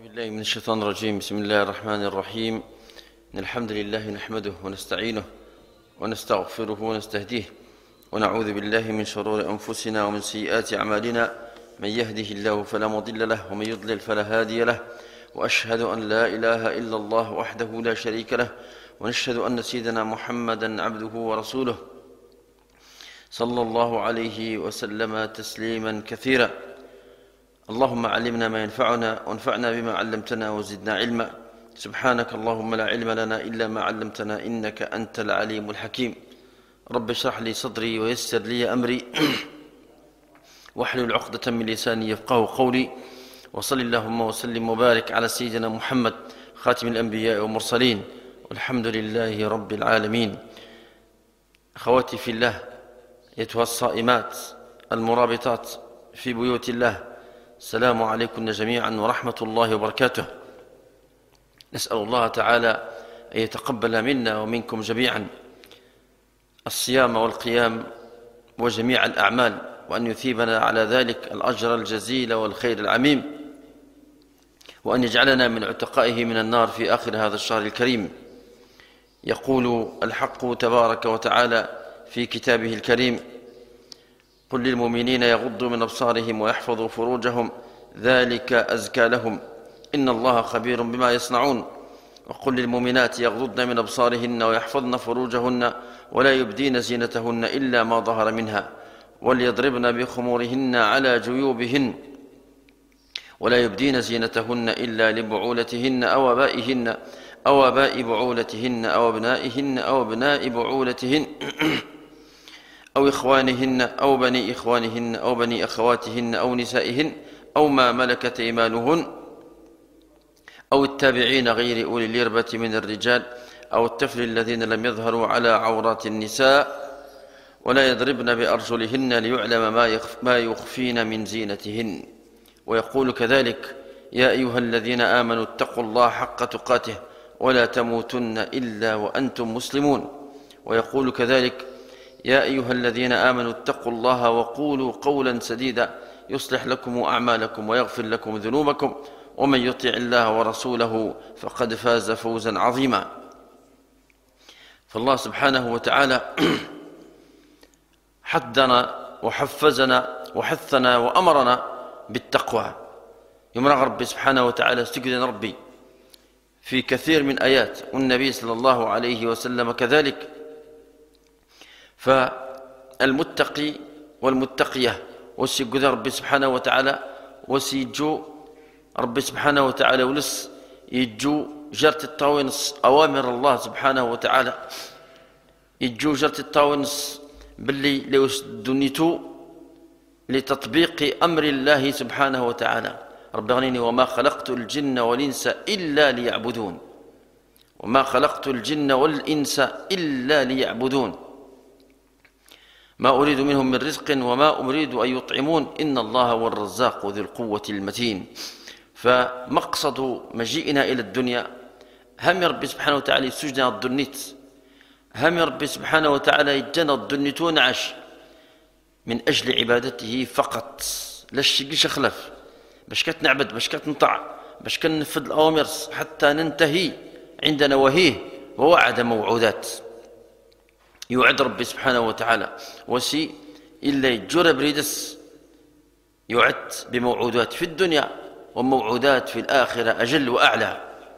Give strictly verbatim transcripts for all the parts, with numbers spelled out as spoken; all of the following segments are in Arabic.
بالله من الشيطان الرجيم. بسم الله الرحمن الرحيم. إن الحمد لله نحمده ونستعينه ونستغفره ونستهديه ونعوذ بالله من شرور أنفسنا ومن سيئات أعمالنا. من يهده الله فلا مضل له ومن يضلل فلا هادي له، وأشهد أن لا إله إلا الله وحده لا شريك له، ونشهد أن سيدنا محمدا عبده ورسوله صلى الله عليه وسلم تسليما كثيرا. اللهم علمنا ما ينفعنا وانفعنا بما علمتنا وزدنا علما. سبحانك اللهم لا علم لنا إلا ما علمتنا إنك أنت العليم الحكيم. رب اشرح لي صدري ويسر لي أمري واحلل عقدة من لساني يفقه قولي. وصل اللهم وسلم وبارك على سيدنا محمد خاتم الأنبياء والمرسلين، والحمد لله رب العالمين. أخواتي في الله، أيتها الصائمات المرابطات في بيوت الله، السلام عليكم جميعا ورحمة الله وبركاته. نسأل الله تعالى أن يتقبل منا ومنكم جميعا الصيام والقيام وجميع الأعمال، وأن يثيبنا على ذلك الأجر الجزيل والخير العميم، وأن يجعلنا من عتقائه من النار في آخر هذا الشهر الكريم. يقول الحق تبارك وتعالى في كتابه الكريم: قل للمؤمنين يغضوا من أبصارهم ويحفظوا فروجهم ذلك أزكى لهم إن الله خبير بما يصنعون. وقل للمؤمنات يغضضن من أبصارهن ويحفظن فروجهن ولا يبدين زينتهن إلا ما ظهر منها وليضربن بخمورهن على جيوبهن ولا يبدين زينتهن إلا لبعولتهن أو آبائهن أو آباء بعولتهن أو أبنائهن أو أبناء بعولتهن أو إخوانهن أو بني إخوانهن أو بني أخواتهن أو نسائهن أو ما ملكت أيمانهن أو التابعين غير أولي الإربة من الرجال أو الطفل الذين لم يظهروا على عورات النساء ولا يضربن بأرجلهن ليعلم ما يخفين من زينتهن. ويقول كذلك: يا أيها الذين آمنوا اتقوا الله حق تقاته ولا تموتن إلا وأنتم مسلمون. ويقول كذلك: يا أيها الذين آمنوا اتقوا الله وقولوا قولا سديدا يصلح لكم أعمالكم ويغفر لكم ذنوبكم ومن يطع الله ورسوله فقد فاز فوزا عظيما. فالله سبحانه وتعالى حدنا وحفزنا وحثنا وأمرنا بالتقوى. يمرغ ربي سبحانه وتعالى استجدنا ربي في كثير من آيات، والنبي صلى الله عليه وسلم كذلك. فالمتقي والمتقية وسيقذ ربي سبحانه وتعالى وسيجو ربي سبحانه وتعالى ولس يجو جرت الطاونس أوامر الله سبحانه وتعالى، يجو جرت الطاونس باللي لو دنيتو لتطبيق أمر الله سبحانه وتعالى. رب غنيني: وما خلقت الجن والإنس إلا ليعبدون. وما خلقت الجن والإنس إلا ليعبدون ما أريد منهم من رزق وما أريد أن يطعمون إن الله هو الرزاق ذو القوة المتين. فمقصد مجيئنا إلى الدنيا هم ربي سبحانه وتعالى يسجنا الدنيت، هم ربي سبحانه وتعالى يجنا الدنيت ونعش من أجل عبادته فقط، لا شيء خلف، باش كتنعبد، باش كتنطع، باش كنفذ الأوامر حتى ننتهي عند نواهيه ووعد موعودات. يوعد ربي سبحانه وتعالى وسي إلا يجرب ريدس، يعد بموعودات في الدنيا وموعودات في الآخرة أجل وأعلى.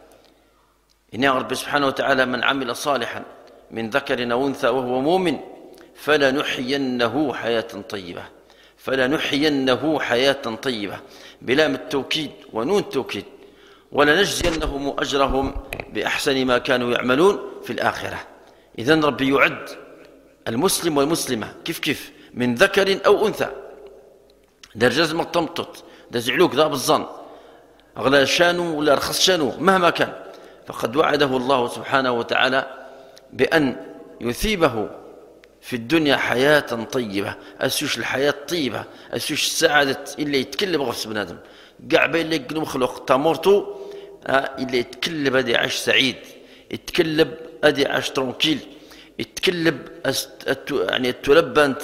إن ربي سبحانه وتعالى: من عمل صالحا من ذكر أو أنثى وهو مؤمن فلنحيينه حياة طيبة. فلنحيينه حياة طيبة بلام التوكيد ونون التوكيد. ولنجزينهم أجرهم بأحسن ما كانوا يعملون في الآخرة. إذن ربي يعد المسلم والمسلمة كيف كيف من ذكر أو أنثى، دار جزم الطمطط، دار زعلوك ذا بالظن، أغلى شانو ولا رخص شانو مهما كان، فقد وعده الله سبحانه وتعالى بأن يثيبه في الدنيا حياة طيبة. أسوش الحياة الطيبة، أسوش السعادة اللي يتكلم غفص بنادم قاع بين اللي يقنو مخلوق تامورتو اللي يتكلم أدي عاش سعيد، يتكلم أدي عاش ترونكيل، يتكلم يعني التلبنت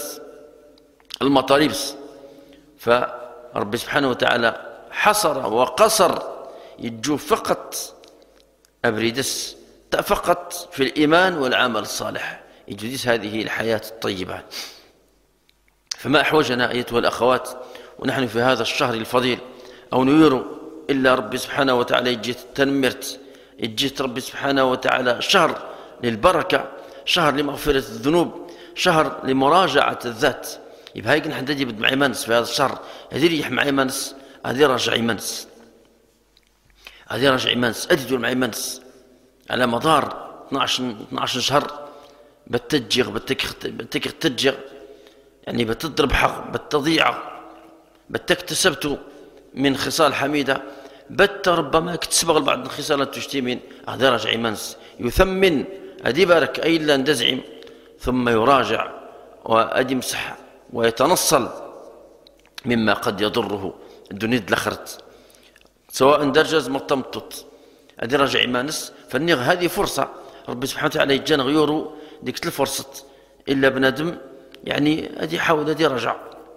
المطاريبس. فرب سبحانه وتعالى حصر وقصر يجو فقط أبريدس فقط في الإيمان والعمل الصالح يجدس هذه الحياة الطيبة. فما أحوجنا أيتها الأخوات ونحن في هذا الشهر الفضيل أو نيرو إلا ربي سبحانه وتعالى يجيت تنمرت يجيت ربي سبحانه وتعالى شهر للبركة، شهر لمغفرة الذنوب، شهر لمراجعة الذات. يبقى هيك نحن نجيب معي منس في هذا الشهر، هذه ريح معي منس، هذه رجع منس، هذه رجع منس، أدي معي منس على مدار اثناشر شهر بتتجغ بتك تتجغ يعني بتضرب حق بتضيع بتكتسبت من خصال حميدة بت ربما اكتسبغ بعض من خصال تشتيمين. هذا رجع منس يثمن أدي بارك أي لا ندزعم ثم يراجع وأدي مسح ويتنصل مما قد يضره الدنيا لخرت سواء درجز مرتمطت أدي رجع مانس. فالنغ هذه فرصة ربي سبحانه وتعالى يجان غيورو ديك الفرصة إلا بنادم يعني أدي حاول أدي رجع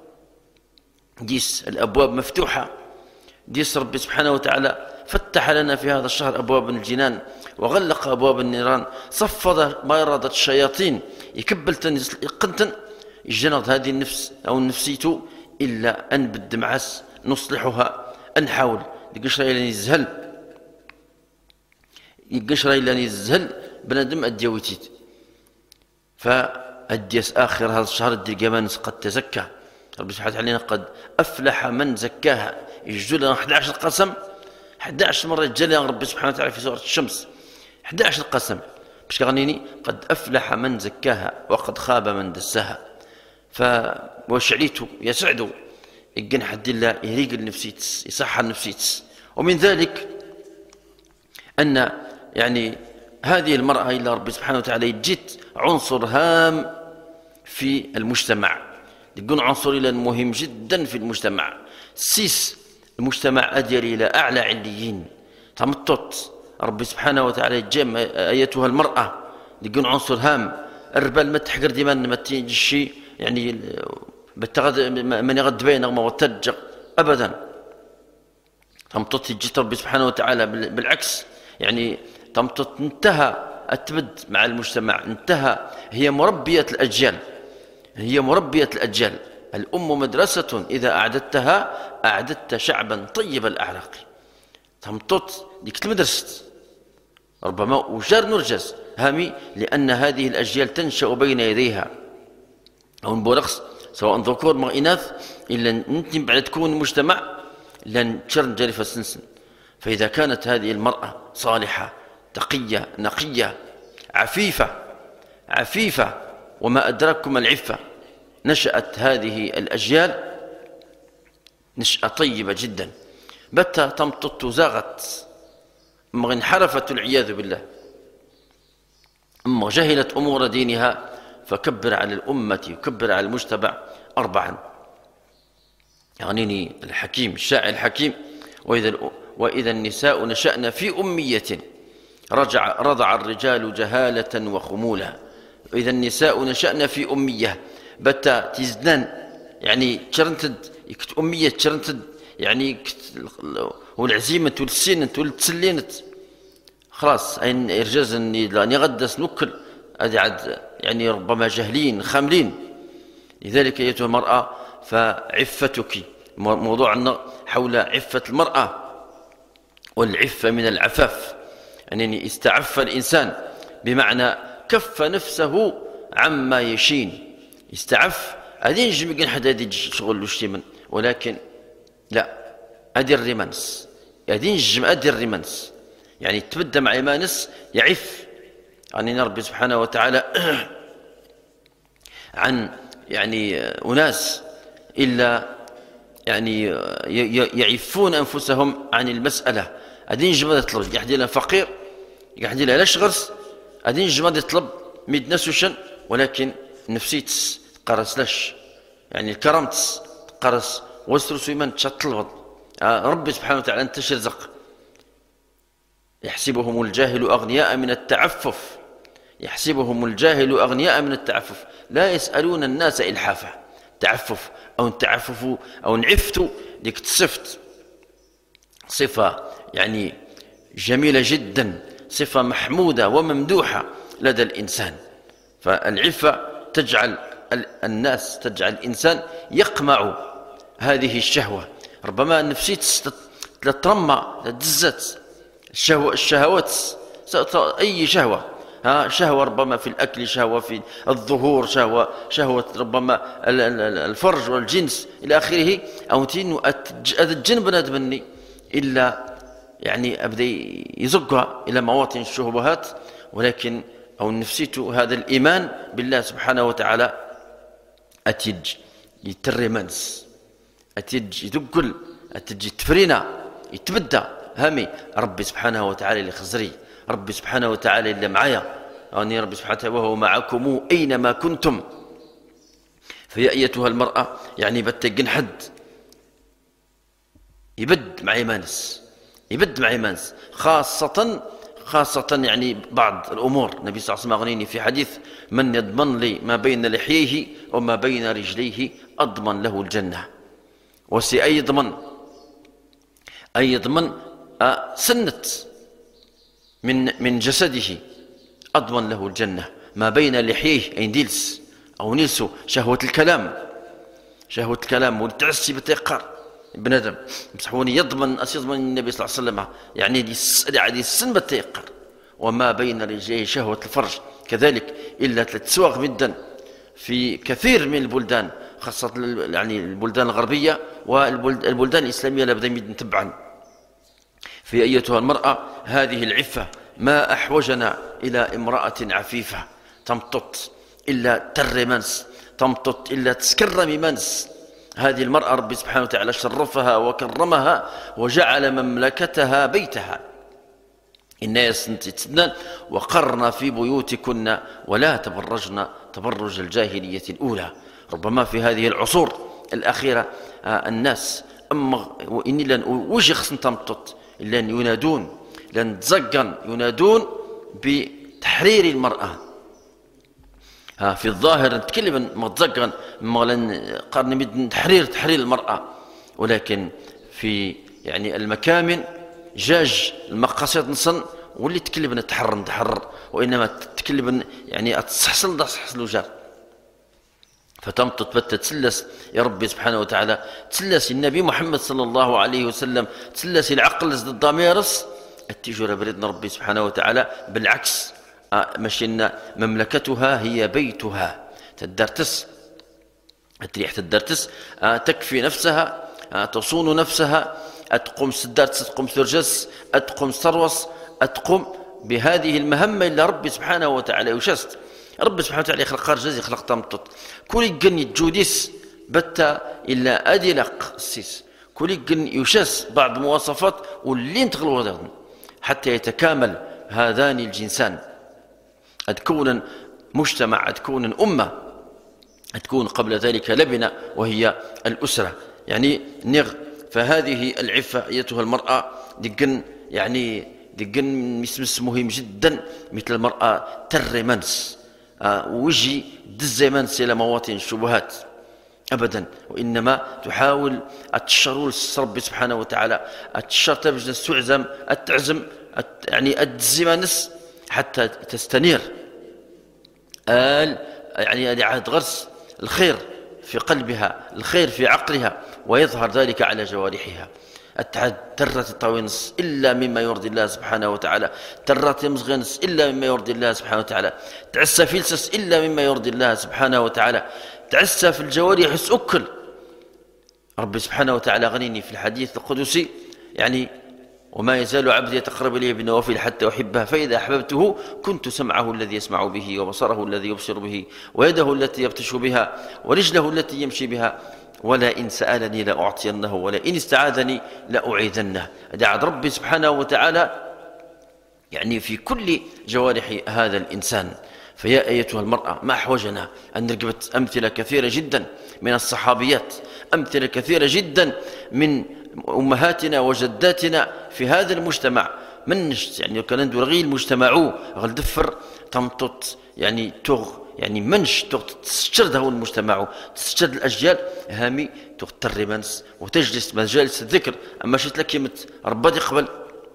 ديس الأبواب مفتوحة ديس ربي سبحانه وتعالى فتح لنا في هذا الشهر أبواب الجنان وغلق أبواب النيران صفد ما إرادة الشياطين يكبل يقنتن يجنض هذه النفس أو النفسية إلا أن بالدمعس نصلحها نحاول يقشر إلى يزهل يقشر إلى يزهل بنادم الديوتيت. فأديس آخر هذا الشهر الدرقمانس قد تزكى ربي سبحانه وتعالى قد أفلح من زكاها يجدوا لنا أحد عشر قسم أحد عشر مرة جل ربي سبحانه وتعالى في سورة الشمس أحد عشر قسم باش كغنيني قد أفلح من زكاها وقد خاب من دساها. فوشعليته يسعدوا يقن حد الله يريق النفسيتس يصح النفسيتس. ومن ذلك أن يعني هذه المرأة إلى ربي سبحانه وتعالى يجيت عنصر هام في المجتمع يكون عنصر إلى مهم جدا في المجتمع سيس المجتمع أدير إلى أعلى عليين تمطط ربي سبحانه وتعالى يجمع أيتها المرأة يكون عنصر هام الربال ما تحقر ديما ما تيجي يعني بتغد من يغد بين ما وترجع أبدا تمطط يجي ربي سبحانه وتعالى بالعكس يعني تمطط انتهى التبد مع المجتمع انتهى هي مربية الأجيال هي مربية الأجيال. الأم مدرسة إذا أعددتها أعددت شعبا طيب الأعراق. تمطط ديك المدرسة ربما وجار نرجس هامي لأن هذه الأجيال تنشأ بين يديها أو نبورقص سواء ذكور ما إناث إلا أنت بعد تكون مجتمع لن تشرن جريفة سنسن. فإذا كانت هذه المرأة صالحة تقية نقية عفيفة عفيفة وما أدرككم العفة نشأت هذه الأجيال نشأة طيبة جدا بتا تمطط زاغت أما انحرفت العياذ بالله أما جهلت أمور دينها فكبر على الأمة وكبر على المجتمع أربعا. يعنيني الحكيم الشاعر الحكيم وإذا, وإذا النساء نشأن في أمية رجع رضع الرجال جهالة وخمولة. وإذا النساء نشأن في أمية بتا تزدان يعني تشرنتد يكت أمية تشرنتد يعني والعزيمة والسينة والتسلينة خلاص أين إرجاز أن يغدس نكل هذه عد يعني ربما جهلين خاملين. لذلك أيتها المرأة فعفتك موضوعنا حول عفة المرأة والعفة من العفاف يعني استعف الإنسان بمعنى كف نفسه عما يشين استعف هذه نجم يقول حد هذه شغل وشتمن ولكن لا أدي الرمانس هذه نجم أدي الرمانس يعني تبدأ مع إيمانس يعف يعني ربي سبحانه وتعالى عن يعني أناس إلا يعني يعفون أنفسهم عن المسألة. هذه نجم يطلب يحدي لها فقير يحدي لها لاش غرس هذه نجم يطلب ميد نسوشن ولكن نفسيتس قرس لاش يعني الكرامتس قرس وسترسو يمن تشطلبض ربي سبحانه وتعالى أن تشرزق. يحسبهم الجاهل أغنياء من التعفف يحسبهم الجاهل أغنياء من التعفف لا يسألون الناس إلحافا. تعفف أو تعففوا أو نعفتوا ديك تصفت صفة يعني جميلة جدا، صفة محمودة وممدوحة لدى الإنسان. فالعفة تجعل الناس تجعل الإنسان يقمع هذه الشهوة. ربما نفسيت تترمى تدزت الشهوة الشهوات أي شهوة، ها شهوة ربما في الأكل، شهوة في الظهور، شهوة شهوة ربما الفرج والجنس إلى آخره، أو تين الجنب بنادمني إلا يعني أبدأ يزقها إلى مواطن الشهوات. ولكن أو نفسيت هذا الإيمان بالله سبحانه وتعالى أتيج يترمنس، أتيج يدقل، أتيج يتفرينا، يتبدى همي ربي سبحانه وتعالى اللي خزري، ربي سبحانه وتعالى اللي معايا، أني ربي سبحانه وتعالى وهو معكم أينما كنتم. فيا أيتها المرأة يعني بتجن حد يبد مع إيمانس، يبد مع إيمانس، خاصة خاصة يعني بعض الأمور. النبي صلى الله عليه وسلم أغنيني في حديث: من يضمن لي ما بين لحييه وما بين رجليه أضمن له الجنة. وسي أي ضمن أي يضمن سنة من من جسده أضمن له الجنة. ما بين لحييه أي نديلس أو نيلسو شهوة الكلام، شهوة الكلام والتعسي بتيقار ابن آدم مسحوني يضمن أس يضمن النبي صلى الله عليه وسلم يعني دي السن بتيقر. وما بين رجليه شهوة الفرج كذلك إلا ثلاث سواغ مدا في كثير من البلدان، خاصة يعني البلدان الغربية والبلدان الإسلامية لابد من تبعا. في أيتها المرأة هذه العفة ما أحوجنا إلى امرأة عفيفة تمطط إلا ترمنس، تمطط إلا تسكرم منس. هذه المرأة ربي سبحانه وتعالى شرفها وكرمها وجعل مملكتها بيتها. إنا يسنتتن وقرن في بيوتكن ولا تبرجن تبرج الجاهلية الأولى. ربما في هذه العصور الأخيرة الناس أما وإني لن وجه خصن تمطط إلا أن ينادون لن تزقن ينادون بتحرير المرأة. ها في الظاهر نتكلم متزقن مغلن قرن مد تحرير تحرير المرأة، ولكن في يعني المكامن جاج المقاصد نصن واللي تكلم نتحرر نتحرر، وإنما تكلم يعني أتصحصل ده صحصل وجار. فتمطط بت تسلس يا ربي سبحانه وتعالى، تسلس النبي محمد صلى الله عليه وسلم، تسلس العقل زد الضميرس التجارة بريدنا ربي سبحانه وتعالى. بالعكس مشينا مملكتها هي بيتها، تدرتس تريح تدرتس تكفي نفسها، تصون نفسها، أتقوم سدارتس، أتقوم سرجس، أتقوم سروس، أتقوم بهذه المهمة اللي ربي سبحانه وتعالى يشست. ربي سبحانه وتعالى يخلق خارج يخلق تمطط كل يقن يتجوديس بتا إلا أدلق السيس، كل يقن يشس بعض مواصفات واللي تغلو حتى يتكامل هذان الجنسان، أتكون مجتمع، أتكون أمة، أتكون قبل ذلك لبنة وهي الأسرة يعني نغ. فهذه العفة أيتها المرأة دقن يعني دقن مسمس مهم جدا مثل المرأة ترمنس آه وجي دزمنس إلى مواطن الشبهات أبدا، وإنما تحاول التشرول ربي سبحانه وتعالى، التشر تبجد السعزم التعزم يعني الدزمنس حتى تستنير آل يعني عهد غرس الخير في قلبها، الخير في عقلها، ويظهر ذلك على جوارحها. التعد ترت الطوينس إلا مما يرضي الله سبحانه وتعالى، ترت مزغنس إلا مما يرضي الله سبحانه وتعالى، تعسى فيلسس إلا مما يرضي الله سبحانه وتعالى، تعسى في الجوارح أكل. ربي سبحانه وتعالى غنيني في الحديث القدسي يعني وما يزال عبدي يتقرب إلي بالنوافل حتى أحبه، فإذا أحببته كنت سمعه الذي يسمع به وبصره الذي يبصر به ويده التي يبطش بها ورجله التي يمشي بها، ولئن سألني لأعطينه ولئن استعاذني لأعيذنه. دعا ربي سبحانه وتعالى يعني في كل جوارح هذا الإنسان. فيا أيتها المرأة ما أحوجنا أن نرقبت أمثلة كثيرة جدا من الصحابيات، أمثلة كثيرة جدا من أمهاتنا وجداتنا في هذا المجتمع. منش يعني كان ندور غير المجتمع غلدفر تمطط يعني تغ يعني منش تستشرد هو المجتمع، تستشرد الأجيال هامي تغتر منس وتجلس مجالس الذكر. أما شئت لك يمت ربادي قبل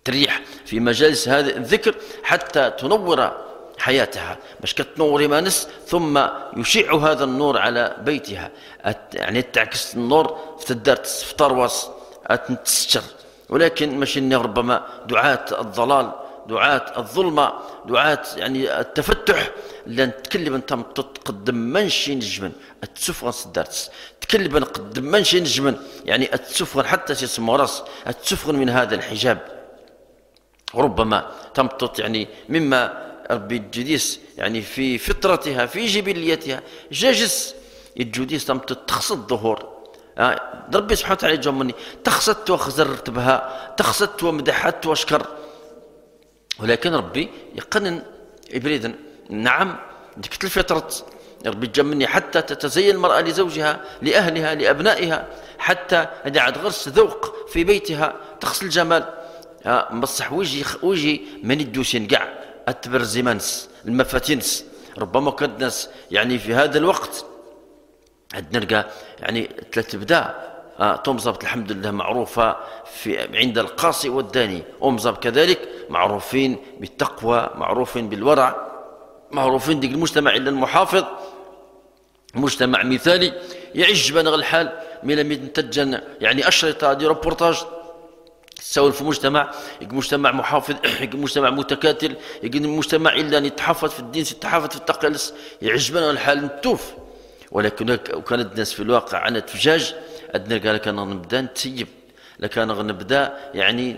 تريح في مجالس هذا الذكر حتى تنور حياتها، باش كتنوري ما نس ثم يشع هذا النور على بيتها، يعني تعكس النور في تدار في طرواس تستر. ولكن ماشي ربما دعاة الضلال، دعاة الظلمة، دعاة يعني التفتح، لان تكلم انت تقدم منشي نجمن التسفغن سدارتس تكلم قدم منشي نجمن يعني التسفغن حتى تسمى راس التسفغن من هذا الحجاب. ربما تمطط يعني مما ربي الجديس يعني في فطرتها في جبليتها جاجس الجديس تمطط تخصد ظهور ربي سبحانه وتعالى جمني تخصت وخزرت بها تخصت ومدحت واشكر. ولكن ربي يقنن إبريدا نعم ديك الفطرة ربي جمني حتى تتزين المرأة لزوجها لأهلها لأبنائها، حتى هذا عاد غرس ذوق في بيتها تخص الجمال. بصح ويجي ويجي من الدوسين كاع التبرزمانس المفاتينس. ربما كان الناس يعني في هذا الوقت عندنا نلقى يعني ثلاث بدا تمزب الحمد لله معروفة في عند القاصي والداني، أمزب كذلك معروفين بالتقوى، معروفين بالورع، معروفين ديك المجتمع إلا المحافظ، مجتمع مثالي يعج بنا الحال من ينتج يعني أشرطة دي روبورتاج تساول في مجتمع يكون مجتمع محافظ، يكون مجتمع متكاتل، يكون مجتمع إلا يتحفظ في الدين يتحفظ في التقلص، يعجبنا الحال نتوف. ولكن كانت الناس في الواقع عن اتفجاج أدنى قال كان نبدا نتسيب، لكان نبدا يعني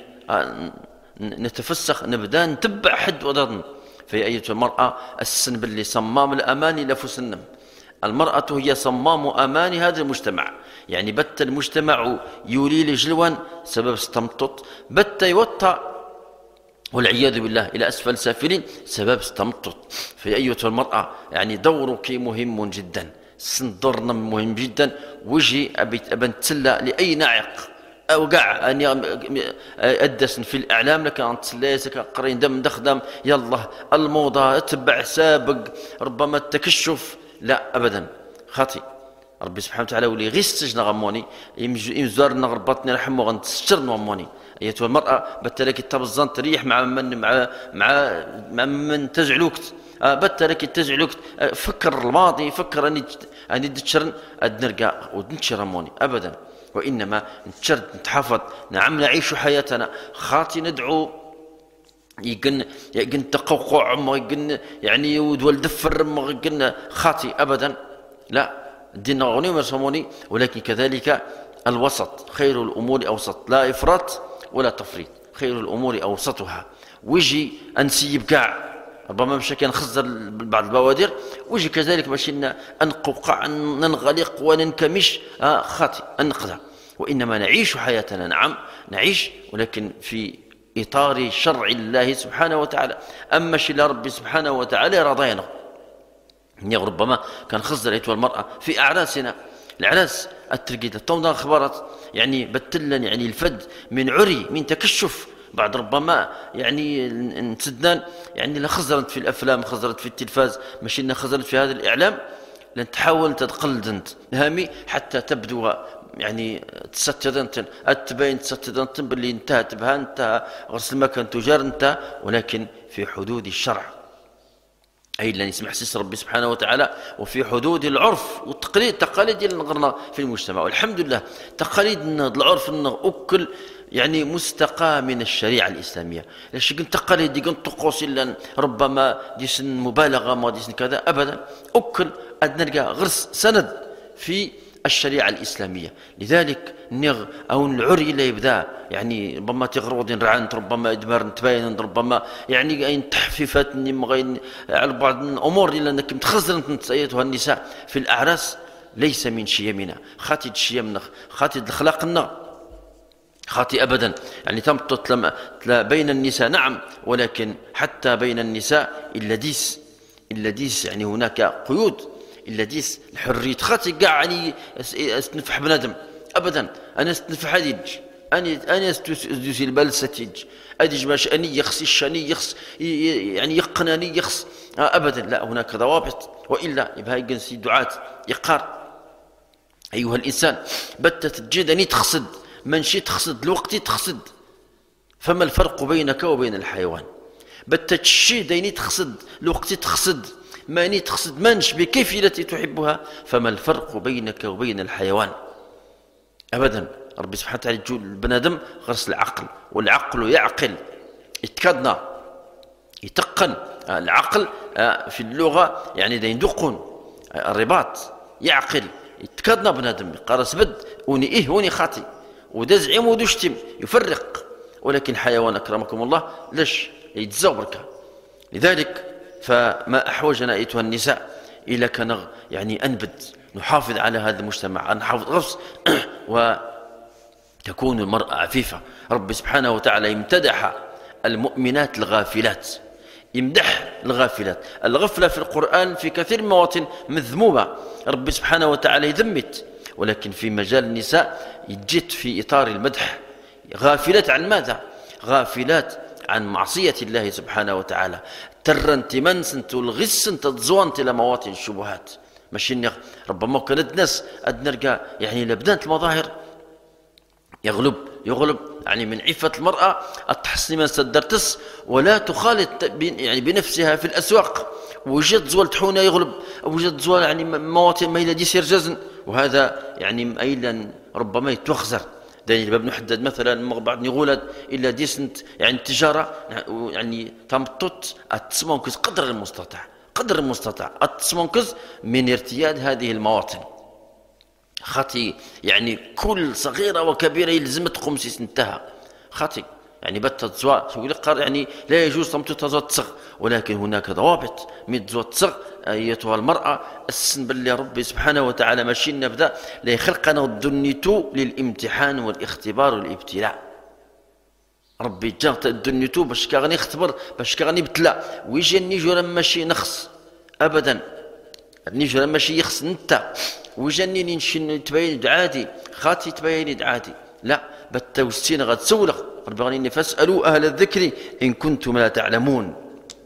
نتفسخ نبدا نتبع حد وضعنا. في أية المرأة السن باللي صمام الأماني لفسنم، المرأة هي صمام أمان هذا المجتمع، يعني بت المجتمع يولي لجلوان سبب استمطط، بت يوطى والعياذ بالله إلى أسفل سافلين سبب استمطط. في أية المرأة يعني دورك مهم جدا، سندورنا مهم جدا. وجي أبي أبن تسلى لأي ناعق أو قاع أني أدسن في الإعلام لك أن تسليسك قرين دم دخدم يلا الموضة اتبع سابق ربما التكشف، لا أبدا خاطئ. ربي سبحانه وتعالى ولي غير السجن غموني يمزارنا غربطني رحمه غنتسترن غموني. أيتها المرأة بتلك التبزان تريح مع من مع مع مع من تزعلوك بتلك تزعلوك فكر الماضي، فكر أني أني دتشرن أدنرجع ودنشر موني أبدا، وإنما نتشرد نتحافظ. نعم نعيش حياتنا خاطي ندعو يقن يقن تقوقع ما يقن يعني ودول دفر ما يقن خاطي أبدا، لا الدين غني مرسموني. ولكن كذلك الوسط خير الأمور أوسط، لا إفراط ولا تفريط، خير الأمور أوسطها. ويجي أنسيب كاع ربما مشى كان خزر بعض البوادر، ويجي كذلك باش نقوقع ننغلق وننكمش آه خاطئ النقدة. وإنما نعيش حياتنا نعم نعيش ولكن في إطار شرع الله سبحانه وتعالى. أما شي ربي سبحانه وتعالى رضينا. ربما كان خزر أيتها المرأة في أعراسنا، الأعراس الترقيدة توضع أخبارات يعني بتلا يعني الفد من عري من تكشف بعد ربما يعني نتسدان يعني لا خزرت في الافلام خزرت في التلفاز ماشي انها خزرت في هذا الاعلام، لن تحاول تتقلد انت هامي حتى تبدو يعني تستدنت اتبين تستدنت باللي انتهت بها انت غسل ما كان تجار انت، ولكن في حدود الشرع، اي اللي يسمح سيس ربي سبحانه وتعالى، وفي حدود العرف والتقاليد تقاليد اللي نغرنا في المجتمع. والحمد لله تقاليد العرف اكل يعني مستقى من الشريعة الإسلامية. لاش كنت تقاليد كنت طقوس إلا ربما ديسن مبالغة ما ديسن كذا أبدا، أكل أدنى غرس سند في الشريعة الإسلامية. لذلك نغ أو العري اللي يبدأ يعني ربما تغرود رعنت ربما إدمار تبين ربما يعني أين تحفيفات على بعض الأمور اللي أنك متخزرت أيتها النساء في الأعراس ليس من شيمنا، خاطي شيمنا خاطي أخلاقنا خاطئ أبدا. يعني تمطط بين النساء نعم، ولكن حتى بين النساء إلا ديس إلا ديس يعني هناك قيود إلا ديس الحرية خاطئ كاع يعني استنفح بنادم أبدا. أنا استنفح هذه أنا أنا استوسي البلسة أديج ماش أني يخص الشاني يخص يعني يقناني يخص أبدا، لا هناك ضوابط، وإلا يبقى يجنسي دعاة يقار أيها الإنسان بتت جدا تخصد منشي تخصد الوقت تخصد فما الفرق بينك وبين الحيوان؟ بتتشي ديني تخصد الوقت تخصد ماني تخصد منش بكيف التي تحبها، فما الفرق بينك وبين الحيوان؟ أبدا. ربي سبحانه وتعالى يجول البنادم غرس العقل، والعقل يعقل يتكدنا يتقن. العقل في اللغة يعني دا يندقون الرباط، يعقل يتكدنا بنادم قارس بد وني إيه وني خاطي ودا زعيم ودو شتم يفرق. ولكن الحيوان أكرمكم الله ليش يتزاو بركة. لذلك فما أحوجنا أيتها النساء إلى كان يعني أنبت نحافظ على هذا المجتمع، نحافظ غفص وتكون المرأة عفيفة. رب سبحانه وتعالى يمتدح المؤمنات الغافلات، يمدح الغافلات. الغفلة في القرآن في كثير من المواطن مذمومة، رب سبحانه وتعالى يذمت، ولكن في مجال النساء يجت في إطار المدح. غافلات عن ماذا؟ غافلات عن معصية الله سبحانه وتعالى. ترنت منسنت والغسنت تزوانت إلى مواطن الشبهات. ماشي ربما كانت ناس أدنرقى يعني لبدانت المظاهر يغلب يغلب يعني من عفة المرأة التحصن من سدرتس ولا تخالط يعني بنفسها في الأسواق. وجد زوال تحونا يغلب، وجد زوال يعني مواطن ما إلى يصير جزن، وهذا يعني أيضا ربما يتوخزر. داني الباب نحدد مثلا بعض يقول إلا ديسنت يعني التجارة يعني تمطط التسمونكز قدر المستطاع قدر المستطاع التسمونكز من ارتياد هذه المواطن. خاطي يعني كل صغيرة وكبيرة يلزم تقوم سيس انتهى خاطي يعني بت تزوا يعني لا يجوز تمطط تزوا تصغ، ولكن هناك ضوابط ميت تزوا تصغ. أيتها المرأة السن باللي ربي سبحانه وتعالى ماشي نبدا لا يخلقنا الدنيتو للامتحان والاختبار والابتلاء. ربي جات الدنيتو باش كغني يختبر باش كغني يبتلى، ويجي النيجور ماشي نخص ابدا، النيجور ماشي يخص انت ويجاني نمشي تبين عادي خاطي تبين عادي لا بالتوسين غتسولك ربي غني فاسالوا اهل الذكر ان كنتم لا تعلمون.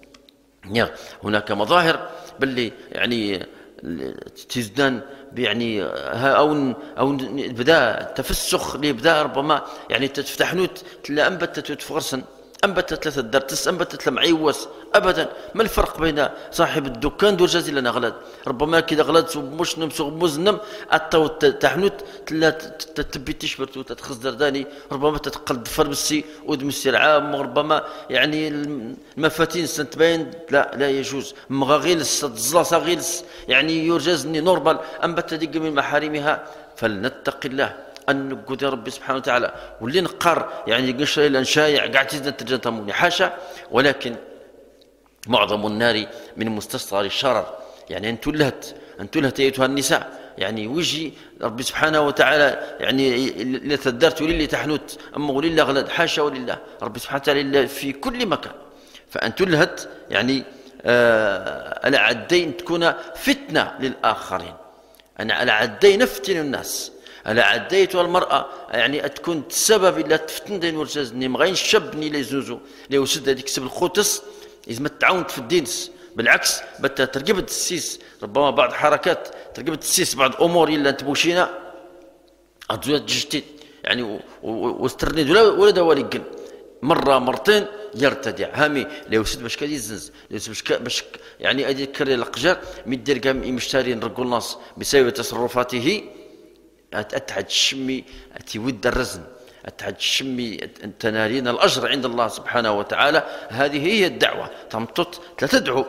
هناك مظاهر باللي يعني تزدان يعني او او بدا تفسخ اللي بدا ربما يعني تفتح نوت تلا انبتت تفغرسن انبتت ثلاثه درتس انبتت معيوس ابدا. ما الفرق بين صاحب الدكان دور جازي لنا غلاد ربما كذا غلاد مش نمسو مزنم التو تحنوت تلا تتبي تشبرت وتتخز درداني ربما تتقلد فرمسي ودمسي العام ربما يعني المفاتين سنتبين لا لا يجوز مغاغيلس تزلاص غيلس يعني يرجزني نورمال انبت دق من محارمها. فلنتق الله أن نقول يا ربي سبحانه وتعالى واللي نقر يعني قشر إلى شايع قاعد تزدن تجنتموني حاشا، ولكن معظم النار من مستصغر الشرر. يعني أن تلهت أن تلهت أيتها النساء يعني وجي ربي سبحانه وتعالى يعني اللي تدرت ولله تحنوت أما ولله غلد حاشا ولله ربي سبحانه وتعالى في كل مكان. فأن تلهت يعني آه على عدين تكون فتنة للآخرين، أنا على عدين نفتن الناس على عديتها المرأة يعني تكون السبب إلا تفتن دين ورجازني مغاين شبني لي زوزو لي وسد هذيك سب الخوتس إذا ما تعاونت في الدينس بالعكس بتا ترقبت السيس ربما بعض حركات ترقبت السيس بعض أمور إلا تبوشينا أتزوجت جشتيت يعني واسترنيد ولا ولا دواليقن مرة مرتين يرتدع هامي لو سد باش كادي يزنز لو باش باش يعني ادي كري القجار ميدير كام مشتري نرقل الناس بسبب تصرفاته أتعد شمي أتود الرزن أتعد شمي تنالين الأجر عند الله سبحانه وتعالى. هذه هي الدعوة تمطط لا تدعو.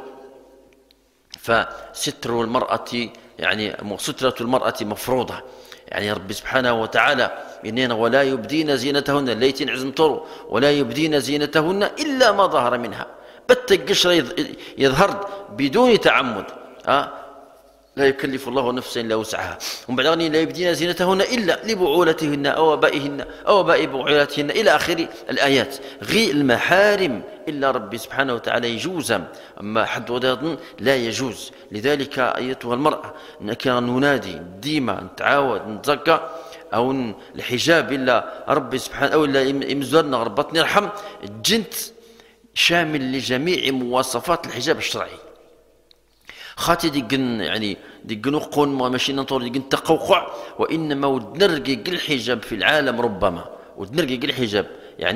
فستر المرأة يعني سترة المرأة مفروضة يعني ربي سبحانه وتعالى إننا ولا يبدين زينتهن الليتين عزمتروا ولا يبدين زينتهن إلا ما ظهر منها بالتقشر يظهر بدون تعمد أه؟ لا يكلف الله نفسا الا وسعها. ومن بعد لا يبدين زينتهن الا لبعولتهن او ابائهن او اباء بعولتهن الى اخر الايات. غي المحارم الا ربي سبحانه وتعالى يجوز، اما حد وداض لا يجوز. لذلك ايتها المراه انك ننادي ديما نتعاود نتزكى او الحجاب الا ربي سبحانه او الا يمزرنا ربطني يرحم جنت شامل لجميع مواصفات الحجاب الشرعي. خاطي ديقن يعني ديقن وقون ماشي ننطر ديقن تقوقع وانما ودنرقي الحجاب في العالم ربما ودنرقي الحجاب يعني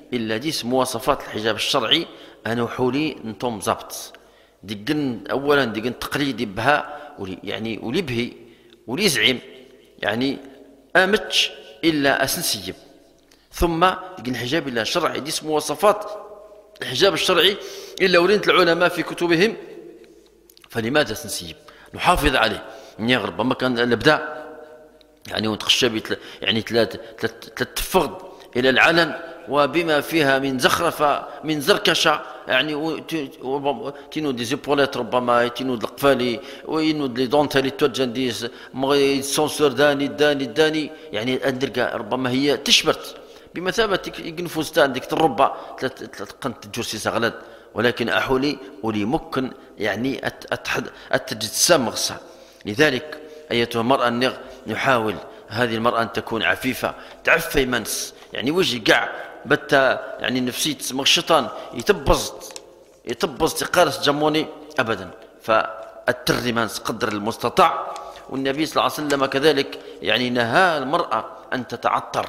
إلا ديس مواصفات الحجاب الشرعي أنا حولي نتوم زبط ديقن أولا ديقن تقليدي بها ولي يعني ولي بهي ولي زعيم يعني أمتش إلا أسنسيب ثم ديقن الحجاب إلا شرعي ديس مواصفات الحجاب الشرعي إلا ورينت العلماء في كتبهم فلماذا سنسيب نحافظ عليه من يغرب ما كان الابداع يعني ونتخشى يعني ثلاث تفغض الى العلن وبما فيها من زخرفه من زركشه يعني تينو دي زيبوليت ربما تينو القفالي وينو لي دونتالي توجنديس سونسور داني داني داني يعني اندركا ربما هي تشبرت بمثابه يقنفوستان ديك الربع ثلاث قنت جرسي سغلات ولكن أحولي ولي ممكن يعني أتجسام غصة. لذلك أيتها المرأة النغ نحاول هذه المرأة أن تكون عفيفة تعفي منس يعني وجهي قاع بتا يعني نفسية مغ الشيطان يتبز يتبز تقارس جموني أبدا فالتري منس قدر المستطاع. والنبي صلى الله عليه وسلم كذلك يعني نهى المرأة أن تتعطر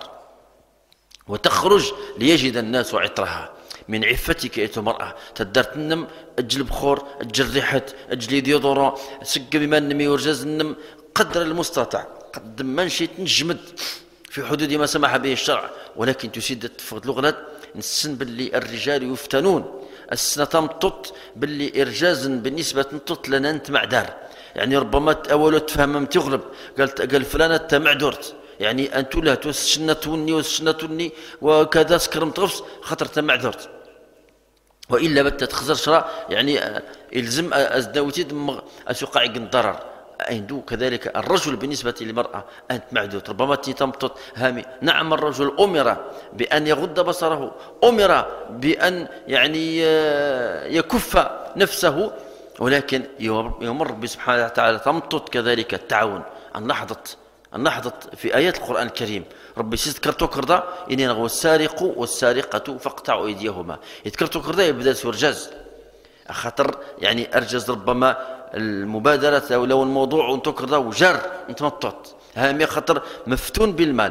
وتخرج ليجد الناس عطرها من عفتك أيتها المرأة تدار تنم أجل بخور أجل ريحة أجل ديودورا سق بما نمي ورجاز النم قدر المستطاع قد ما نشيت نجمد في حدود ما سمح به الشرع ولكن تسيد تفقد الغلط نسن باللي الرجال يفتنون السنة تمطط باللي إرجاز بالنسبة تمطط لنا أنت معدار يعني ربما أولو تفهم تغلب قال قال فلانة تمعدرت يعني أنتو لا تسنتوني وسنتوني وكذا سكرم تغفص خطر تمعدرت وإلا بت تخزر شراء يعني إلزم أزدوتي دم أسوقع ضرر عنده كذلك الرجل بالنسبة للمرأة أنت معدود ربما تمطط هامي. نعم الرجل أمر بأن يغض بصره أمر بأن يعني يكف نفسه ولكن يمر بسبحانه وتعالى تمطط كذلك التعاون النهضة النهضة في آيات القرآن الكريم ربي سيذكرتو كردا إني نغو السارق والسارقة فاقطعوا أيديهما يذكرتو كردا يبدأ سورجاز خاطر يعني أرجز ربما المبادرة لو الموضوع انتكردا وجر انتمطط هامي خاطر مفتون بالمال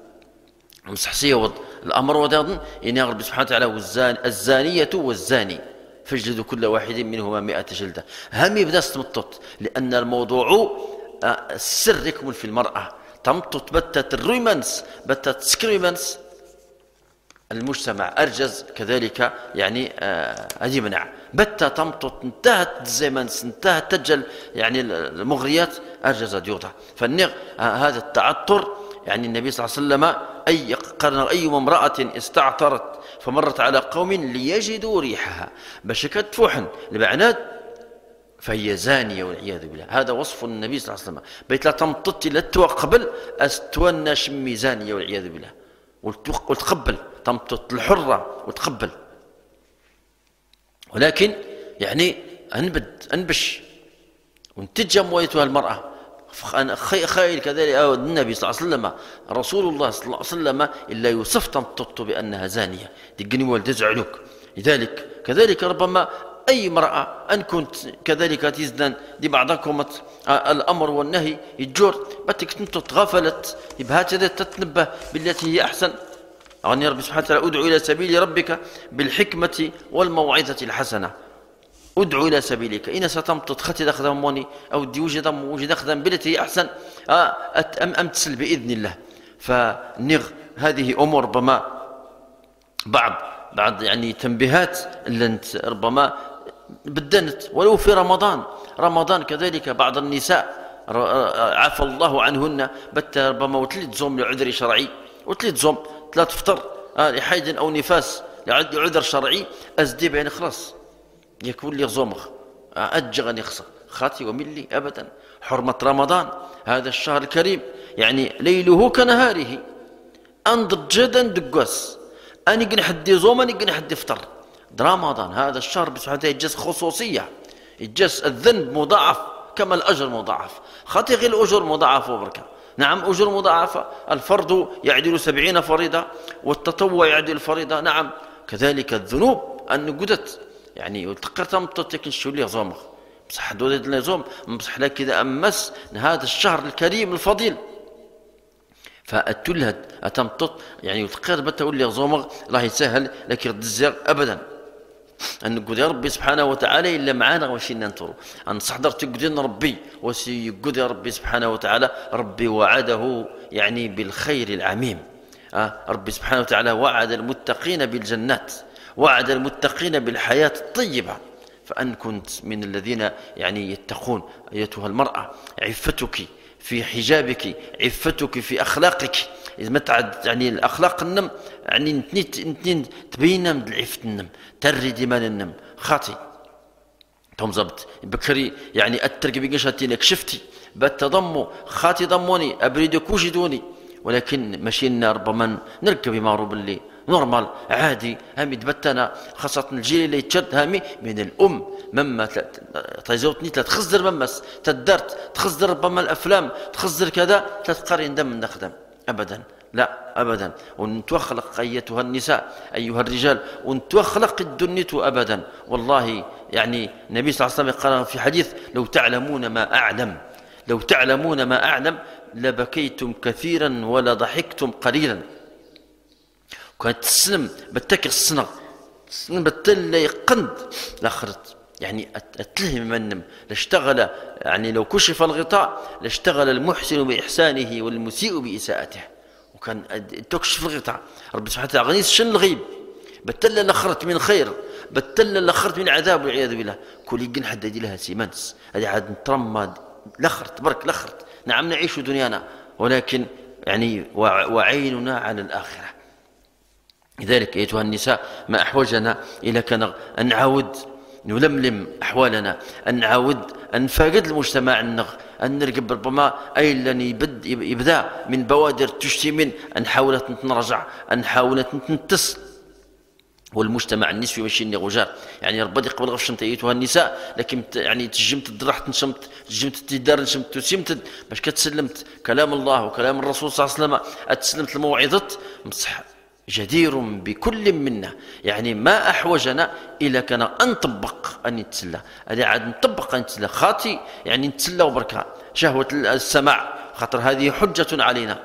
مسحسية الأمر وضعن إني ربي سبحانه وتعالى والزان الزانية والزاني فاجلدوا كل واحد منهما مئة جلدة هامي يبدأ تمطط لأن الموضوع السر يكمن في المرأة تمطط بتت الرومانس بتت سكريمانس المجتمع أرجز كذلك يعني هذه منع بتة تمطط انتهت الزمانس انتهت تجل يعني المغريات أرجز ديوضة فالنغ هذا التعطر يعني النبي صلى الله عليه وسلم أي قرن أي امرأة استعطرت فمرت على قوم ليجدوا ريحها باش كتفوحن لبعناد فهي زانية والعياذ بالله. هذا وصف النبي صلى الله عليه وسلم بيت لا تمطط لا قبل استوى شمي زانية والعياذ بالله وتقبل تمطط الحرة وتقبل ولكن يعني أنبد أنبش ونتجم ويتها المرأة خيل كذلك النبي صلى الله عليه وسلم رسول الله صلى الله عليه وسلم إلا يوصف تمطط بأنها زانية دقني والد زعلوك. لذلك كذلك ربما أي امرأة أن كنت كذلك تزدان دي بعضكم الأمر والنهي يجور باتك تمطط غفلت يبقى هكذا تتنبه بالتي هي أحسن. أغني ربي سبحانه وتعالى ادعو إلى سبيل ربك بالحكمة والموعظة الحسنة ادعو إلى سبيلك إن ستمطط ختي دخدموني أو دي وجد وجد أخدم بالتي هي أحسن أم أمتسل بإذن الله. فنغ هذه أمور ربما بعض بعض يعني تنبيهات اللي ربما بدنت ولو في رمضان رمضان كذلك بعض النساء عفى الله عنهن بت ربما وتلت زوم لعذر شرعي وتلت زوم ثلاث فطر لحيض أو نفاس لعذر شرعي أزدي بين خلاص يكون لي زومخ أجغني خص خاتي وملي أبدا. حرمة رمضان هذا الشهر الكريم يعني ليله كنهاره أنضج جدا دقوس أنا يقن حد زوم أنا يقن حد يفطر رمضان هذا الشهر بسبحانه يجس خصوصية يجس الذنب مضاعف كما الأجر مضاعف خاطي غير الأجر مضاعف وبركة. نعم أجر مضاعفة الفرض يعدل سبعين فريضة والتطوع يعدل الفريضة. نعم كذلك الذنوب أن قدت يعني وتقرت مطتك نشو لي زومخ بصح دولة لي زوم بصح لا كذا أمس هذا الشهر الكريم الفضيل فالتلهد أتمطط يعني وتقير بتقول لي زومغ الله يسهل لكن رد الزر أبدا أن نقول يا ربي سبحانه وتعالى إلا معانا وشينا ننطروا أن صحضر تقدين ربي وسي يقول يا ربي سبحانه وتعالى ربي وعده يعني بالخير العميم. أه ربي سبحانه وتعالى وعد المتقين بالجنات، وعد المتقين بالحياة الطيبة. فأن كنت من الذين يعني يتقون أيتها المرأة، عفتك في حجابك، عفتك في أخلاقك، إذا ما تعد يعني الأخلاق النم يعني نتنين تبين من العفة النم تري ديما النم خاطي توم زبط بكري يعني أترك بقشتي لك شفتي بتضمو خاطي ضموني أبريدك وجدوني، ولكن ماشينا ربما نركب معروف اللي نورمال عادي هامي تبتنا خاصة الجيل اللي يتشد هامي من الأم مما تزوتني تخزر ممس تدرت تخزر ربما الأفلام تخزر كذا تتقارن دم نخدم أبدا لا أبدا. ونتوخلق أيتها النساء أيها الرجال ونتوخلق الدنيا أبدا. والله يعني النبي صلى الله عليه وسلم قال في حديث لو تعلمون ما أعلم لو تعلمون ما أعلم لبكيتم كثيرا ولا ضحكتم قليلا. كانت تسلم بتكر السنة السنة بتل يقند لاخرت يعني أتلهم منم لاشتغل يعني لو كشف الغطاء لاشتغل المحسن بإحسانه والمسيء بإساءته. وكان تكشف الغطاء رب سبحانه وتعالى غنيس شن الغيب بتل لخرت من خير بتل لخرت من عذاب والعياذ بالله. كل يقن حد يدي لها سيمانس هذه عاد نترمى لخرت برك لخرت. نعم نعيش دنيانا ولكن يعني وعيننا على الآخرة. لذلك أيتها النساء ما أحوجنا إلى كان أن نعاود نلملم أحوالنا، أن نعاود أن نفاقد المجتمع النغ، أن نرقب ربما أي لن يبد يبدأ من بوادر تشتي من أن نحاول نتنرجع أن نحاول نتصل. والمجتمع النسوي ماشي غجار يعني ربي قبل غفشمت أيتها النساء لكن يعني تجمت الضرحت نشمت تجمت التدار نشمت تسمت باش كتسلمت كلام الله وكلام الرسول صلى الله عليه وسلم أتسلمت الموعظة مصح جدير بكل منا. يعني ما أحوجنا إلى كان أن نطبق أن نتسلى هذا عاد نطبق أن نتسلى خاطي يعني نتسلى وبركة شهوة السماع خاطر هذه حجة علينا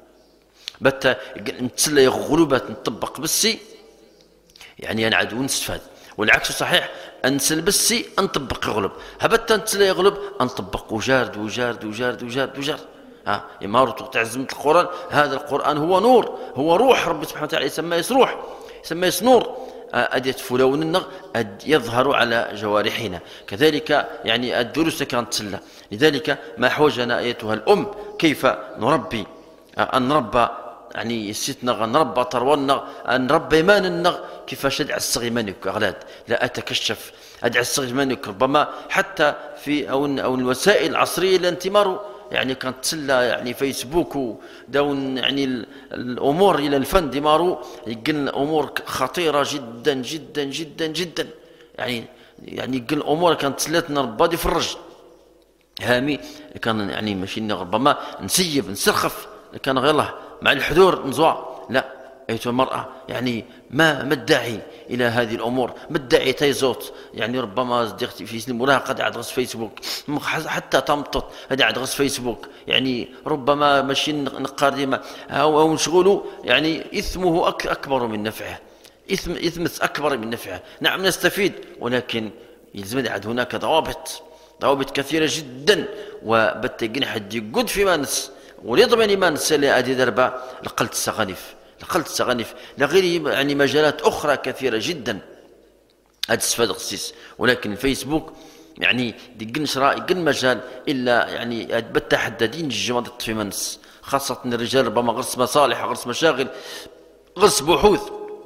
بت نتسلى غلوبات نطبق بالسي يعني أنا عاد ونستفاد. والعكس صحيح أنسل بالسي أنطبق يغلب هبت نتسلى يغلب أنطبق وجارد وجارد وجارد وجارد وجارد ها إمارة تعزمة القرآن. هذا القرآن هو نور هو روح رب سبحانه وتعالى يسمى روح يسمى نور أد يتفلون النغ أد يظهر على جوارحنا. كذلك يعني الدروس كانت تسلى. لذلك ما حوجنا أيتها الأم كيف نربي أن نربى يعني ستنا نربى طرولنا أن نربى إيماننا كيفاش أدعى الصغي منك أغلاد لا أتكشف أدعى الصغي منك ربما حتى في أو, أو الوسائل العصرية الانتمار يعني كانت تسلى يعني فيسبوك ودون يعني الأمور إلى الفن دمارو يقول أمور خطيرة جدا جدا جدا جدا يعني يعني يقول أمور كانت تسلتنا ربادي في الرجل هامي كان يعني ماشي ربما نسيب نسرخف كان غير مع الحضور نزوع لا أيتها المرأة يعني ما ما الداعي إلى هذه الأمور ما الداعي تيزوت يعني ربما صديقتي في سن المراهقة قد عاد غص فيسبوك حتى تمطط هذا عاد غص فيسبوك يعني ربما ماشي نقار ديما أو, أو نشغلوا يعني إثمه أكبر من نفعه إثم إثمث أكبر من نفعه. نعم نستفيد ولكن يلزم عاد هناك ضوابط ضوابط كثيرة جدا وبتجن حد يقود في مانس وليضمن ما نسالي أدي دربا لقلت السغانف لقلت السغانف لغير يعني مجالات أخرى كثيرة جدا هذا استفاد قسيس. ولكن الفيسبوك يعني دقن شراء دقن مجال إلا يعني بتحددين الجماعات في منس خاصة الرجال ربما غرس مصالح غرس مشاغل غرس بحوث.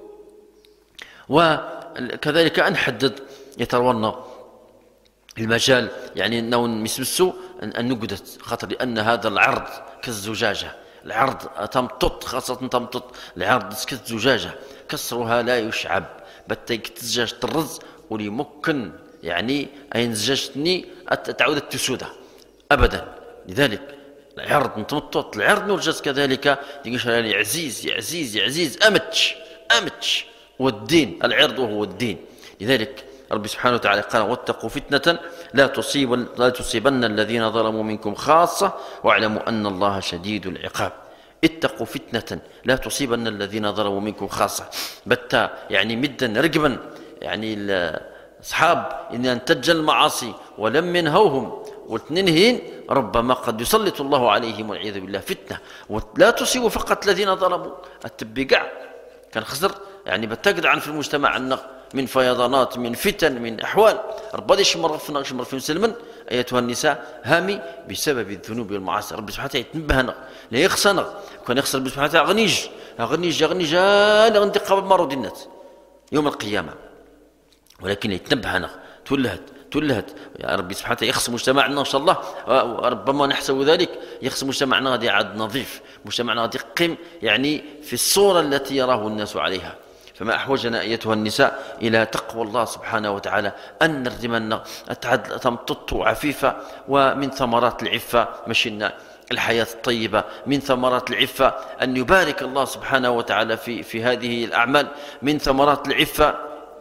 وكذلك أنحدد يترونا المجال يعني أنه مسمسو أن نقدت خاطر لأن هذا العرض كالزجاجة العرض تمطط خاصة تمطط العرض كالزجاجة كسرها لا يشعب بتيك تزجاج الرز ولي ممكن يعني أين زجاجتني تعود تسودة أبدا. لذلك العرض تمطط العرض نرجس كذلك يقول لي عزيز يا عزيز يا عزيز أمتش أمتش والدين العرض وهو الدين. لذلك رب سبحانه وتعالى قال واتقوا فتنة لا تصيب لا تصيبن الذين ظلموا منكم خاصة واعلموا أن الله شديد العقاب. اتقوا فتنة لا تصيبن الذين ظلموا منكم خاصة. بتا يعني مدا رقبا يعني أصحاب إن تجل المعاصي ولم ينهوهم وتنهين ربما قد يسلط الله عليهم والعياذ بالله فتنة، ولا تصيب فقط الذين ظلموا التبقع كان خسر يعني بتقد عن في المجتمع عنا من فيضانات من فتن من أحوال ربما يشمر فينا يشمر في مسلما. أيتها النساء هامي بسبب الذنوب والمعاصي ربي سبحانه وتعالى يتنبهنا لا يخسنا كان يخسر ربي سبحانه وتعالى غنيج غنيج غنيج غندي قبل ما ردنت يوم القيامة، ولكن يتنبهنا تولهت تولهت يا ربي سبحانه وتعالى يخص مجتمعنا إن شاء الله، ربما نحسب ذلك يخص مجتمعنا غادي عاد نظيف، مجتمعنا غادي يقيم يعني في الصورة التي يراه الناس عليها. فما أحوجنا أيتها النساء إلى تقوى الله سبحانه وتعالى أن نردمنا تمطط عفيفة، ومن ثمرات العفة مشينا الحياة الطيبة، من ثمرات العفة أن يبارك الله سبحانه وتعالى في في هذه الأعمال، من ثمرات العفة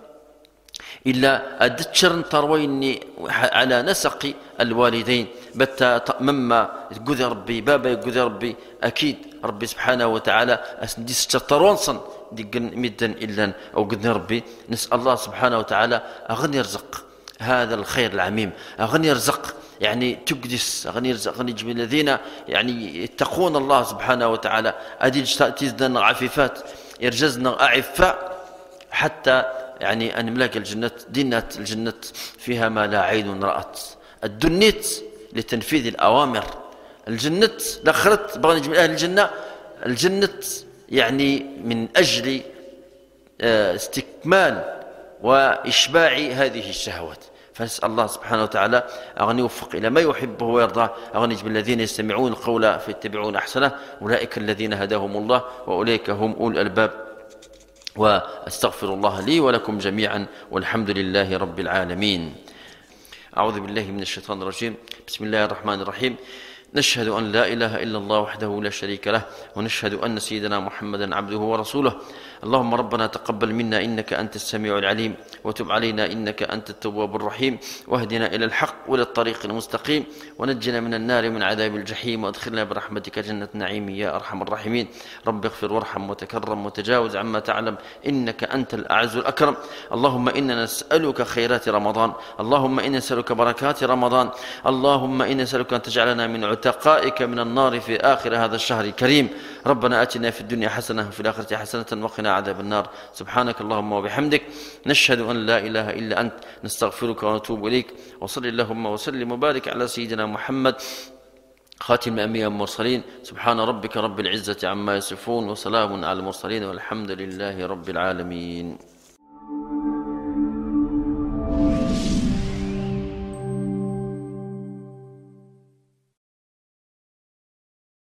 إلا أدتشرن ترويني على نسق الوالدين بتا مما يقول ربي بابا يقول ربي أكيد ربي سبحانه وتعالى أسندي سترونصن ديقن مدا إلا أو قدنا ربي نسأل الله سبحانه وتعالى أغني يرزق هذا الخير العميم، أغني يرزق يعني تقدس، أغني يرزق أغني يجب الذين يعني يتقون الله سبحانه وتعالى أدي تزدنا عفيفات يرجزنا أعفاء حتى يعني أن ملاك الجنة دينات الجنة فيها ما لا عين رأت، الدنيت لتنفيذ الأوامر، الجنة دخلت بغى نجم أهل الجنة الجنة يعني من أجل استكمال وإشباع هذه الشهوات. فنسأل الله سبحانه وتعالى أن يوفق إلى ما يحبه ويرضاه، أن يجب الذين يستمعون القول فيتبعون أحسنه أولئك الذين هداهم الله وأولئك هم أولو الألباب. وأستغفر الله لي ولكم جميعا والحمد لله رب العالمين. أعوذ بالله من الشيطان الرجيم. بسم الله الرحمن الرحيم. نشهد أن لا إله إلا الله وحده لا شريك له، ونشهد أن سيدنا محمدا عبده ورسوله. اللهم ربنا تقبل منا إنك أنت السميع العليم، وتب علينا إنك أنت التواب الرحيم، واهدنا إلى الحق وإلى الطريق المستقيم، ونجنا من النار من عذاب الجحيم، وادخلنا برحمتك جنة نعيم يا أرحم الراحمين. رب اغفر وارحم وتكرم وتجاوز عما تعلم إنك أنت الأعز الأكرم. اللهم إنا نسألك خيرات رمضان، اللهم إنا نسألك بركات رمضان، اللهم إنا نسألك أن تجعلنا من عتقائك من النار في آخر هذا الشهر الكريم. ربنا آتنا في الدنيا حسنة وفي الآخرة حسنة وقنا عذاب النار. سبحانك اللهم وبحمدك نشهد أن لا إله إلا أنت نستغفرك ونتوب إليك. وصل اللهم وسلم وبارك على سيدنا محمد خاتم الأنبياء والمرسلين. سبحان ربك رب العزة عما يصفون وسلام على المرسلين والحمد لله رب العالمين.